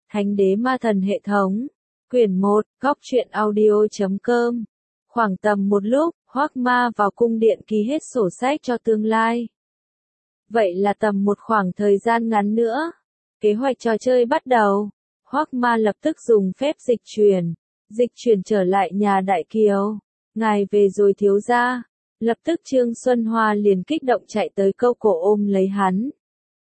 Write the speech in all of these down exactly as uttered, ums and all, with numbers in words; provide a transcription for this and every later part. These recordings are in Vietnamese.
Thánh đế ma thần hệ thống. Quyển một, góc truyện audio.com. Khoảng tầm một lúc, Hoắc Ma vào cung điện ký hết sổ sách cho tương lai. Vậy là tầm một khoảng thời gian ngắn nữa, kế hoạch trò chơi bắt đầu. Hoắc Ma lập tức dùng phép dịch chuyển, dịch chuyển trở lại nhà Đại Kiều. Ngài về rồi thiếu gia. Lập tức Trương Xuân Hoa liền kích động chạy tới câu cổ ôm lấy hắn.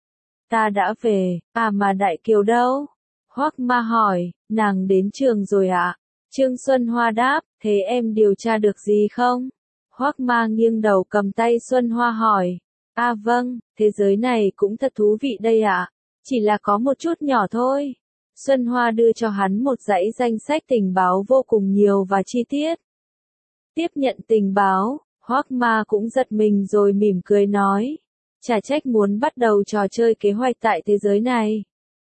Ta đã về, à mà Đại Kiều đâu? Hoắc Ma hỏi, nàng đến trường rồi ạ. À? Trương Xuân Hoa đáp, thế em điều tra được gì không? Hoắc Ma nghiêng đầu cầm tay Xuân Hoa hỏi, à vâng, thế giới này cũng thật thú vị đây ạ. À? Chỉ là có một chút nhỏ thôi. Xuân Hoa đưa cho hắn một dãy danh sách tình báo vô cùng nhiều và chi tiết. Tiếp nhận tình báo, Hoắc Ma cũng giật mình rồi mỉm cười nói, chả trách muốn bắt đầu trò chơi kế hoạch tại thế giới này.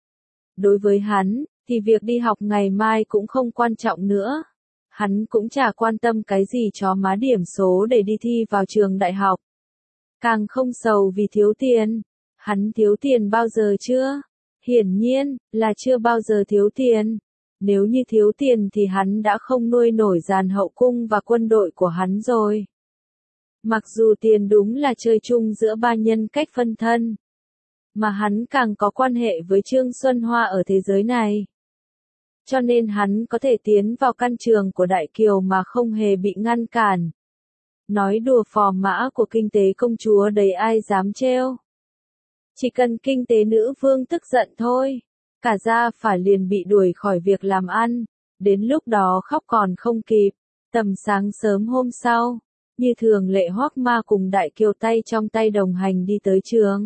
Đối với hắn, thì việc đi học ngày mai cũng không quan trọng nữa. Hắn cũng chả quan tâm cái gì chó má điểm số để đi thi vào trường đại học. Càng không sầu vì thiếu tiền. Hắn thiếu tiền bao giờ chưa? Hiển nhiên, là chưa bao giờ thiếu tiền. Nếu như thiếu tiền thì hắn đã không nuôi nổi dàn hậu cung và quân đội của hắn rồi. Mặc dù tiền đúng là chơi chung giữa ba nhân cách phân thân. Mà hắn càng có quan hệ với Trương Xuân Hoa ở thế giới này. Cho nên hắn có thể tiến vào căn trường của Đại Kiều mà không hề bị ngăn cản. Nói đùa phò mã của kinh tế công chúa đấy ai dám trêu. Chỉ cần kinh tế nữ vương tức giận thôi, cả gia phả liền bị đuổi khỏi việc làm ăn, đến lúc đó khóc còn không kịp. Tầm sáng sớm hôm sau, như thường lệ Hoắc Ma cùng Đại Kiều tay trong tay đồng hành đi tới trường.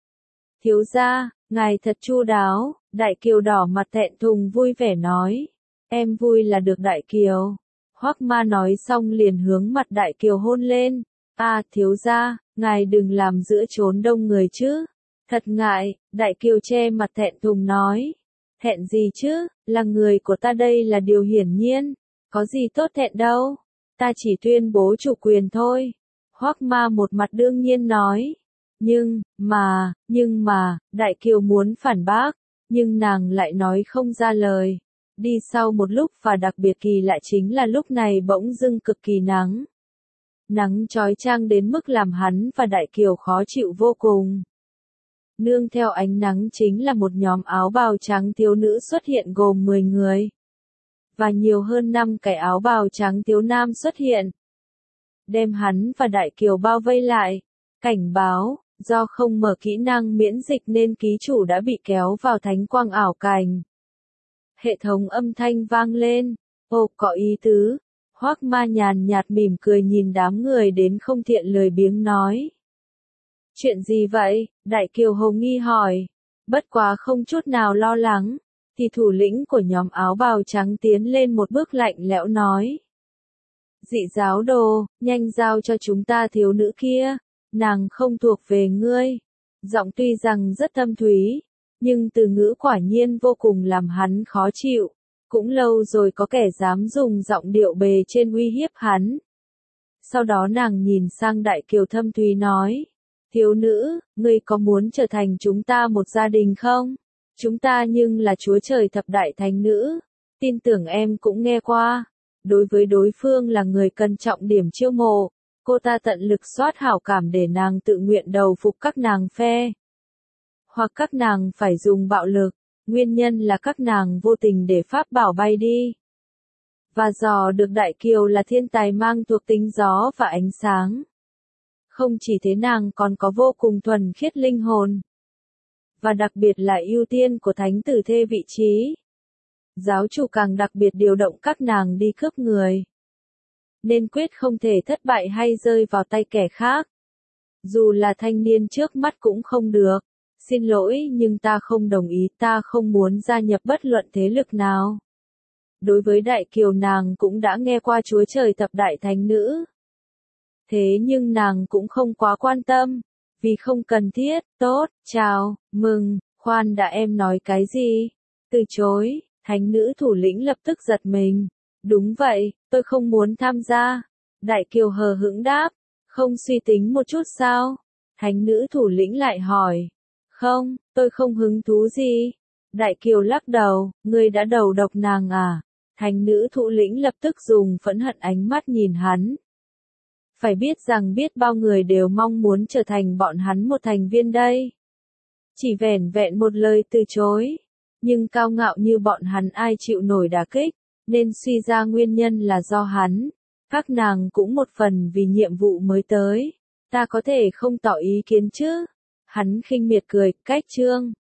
Thiếu gia, ngài thật chu đáo. Đại Kiều đỏ mặt thẹn thùng vui vẻ nói, em vui là được Đại Kiều. Hoắc Ma nói xong liền hướng mặt Đại Kiều hôn lên. À thiếu gia, ngài đừng làm giữa chốn đông người chứ. Thật ngại, Đại Kiều che mặt thẹn thùng nói. Thẹn gì chứ, là người của ta đây là điều hiển nhiên. Có gì tốt thẹn đâu. Ta chỉ tuyên bố chủ quyền thôi. Hoắc Ma một mặt đương nhiên nói. Nhưng, mà, nhưng mà, Đại Kiều muốn phản bác. Nhưng nàng lại nói không ra lời. Đi sau một lúc và đặc biệt kỳ lạ chính là lúc này bỗng dưng cực kỳ nắng. Nắng chói chang đến mức làm hắn và Đại Kiều khó chịu vô cùng. Nương theo ánh nắng chính là một nhóm áo bào trắng thiếu nữ xuất hiện gồm mười người. Và nhiều hơn năm cái áo bào trắng thiếu nam xuất hiện. Đem hắn và Đại Kiều bao vây lại. Cảnh báo. Do không mở kỹ năng miễn dịch nên ký chủ đã bị kéo vào thánh quang ảo cảnh. Hệ thống âm thanh vang lên. Ồ, có ý tứ. Hoắc Ma nhàn nhạt mỉm cười nhìn đám người đến không thiện lười biếng nói. Chuyện gì vậy? Đại Kiều hồ nghi hỏi. Bất quá không chút nào lo lắng. Thì thủ lĩnh của nhóm áo bào trắng tiến lên một bước lạnh lẽo nói. Dị giáo đồ, nhanh giao cho chúng ta thiếu nữ kia. Nàng không thuộc về ngươi. Giọng tuy rằng rất thâm thúy, nhưng từ ngữ quả nhiên vô cùng làm hắn khó chịu. Cũng lâu rồi có kẻ dám dùng giọng điệu bề trên uy hiếp hắn. Sau đó nàng nhìn sang Đại Kiều thâm thúy nói. Thiếu nữ, ngươi có muốn trở thành chúng ta một gia đình không? Chúng ta nhưng là chúa trời thập đại thánh nữ. Tin tưởng em cũng nghe qua. Đối với đối phương là người cân trọng điểm chiêu mộ. Cô ta tận lực soát hảo cảm để nàng tự nguyện đầu phục các nàng phe. Hoặc các nàng phải dùng bạo lực, nguyên nhân là các nàng vô tình để pháp bảo bay đi. Và dò được Đại Kiều là thiên tài mang thuộc tính gió và ánh sáng. Không chỉ thế nàng còn có vô cùng thuần khiết linh hồn. Và đặc biệt là ưu tiên của thánh tử thê vị trí. Giáo chủ càng đặc biệt điều động các nàng đi cướp người. Nên quyết không thể thất bại hay rơi vào tay kẻ khác. Dù là thanh niên trước mắt cũng không được. Xin lỗi nhưng ta không đồng ý, ta không muốn gia nhập bất luận thế lực nào. Đối với Đại Kiều nàng cũng đã nghe qua chúa trời thập đại thánh nữ. Thế nhưng nàng cũng không quá quan tâm. Vì không cần thiết, tốt, chào, mừng, khoan đã em nói cái gì? Từ chối, thánh nữ thủ lĩnh lập tức giật mình. Đúng vậy, tôi không muốn tham gia. Đại Kiều hờ hững đáp, không suy tính một chút sao? Thánh nữ thủ lĩnh lại hỏi, không, tôi không hứng thú gì. Đại Kiều lắc đầu, ngươi đã đầu độc nàng à? Thánh nữ thủ lĩnh lập tức dùng phẫn hận ánh mắt nhìn hắn. Phải biết rằng biết bao người đều mong muốn trở thành bọn hắn một thành viên đây. Chỉ vẻn vẹn một lời từ chối. Nhưng cao ngạo như bọn hắn ai chịu nổi đả kích, nên suy ra nguyên nhân là do hắn. Các nàng cũng một phần vì nhiệm vụ mới tới. Ta có thể không tỏ ý kiến chứ? Hắn khinh miệt cười, cách trương.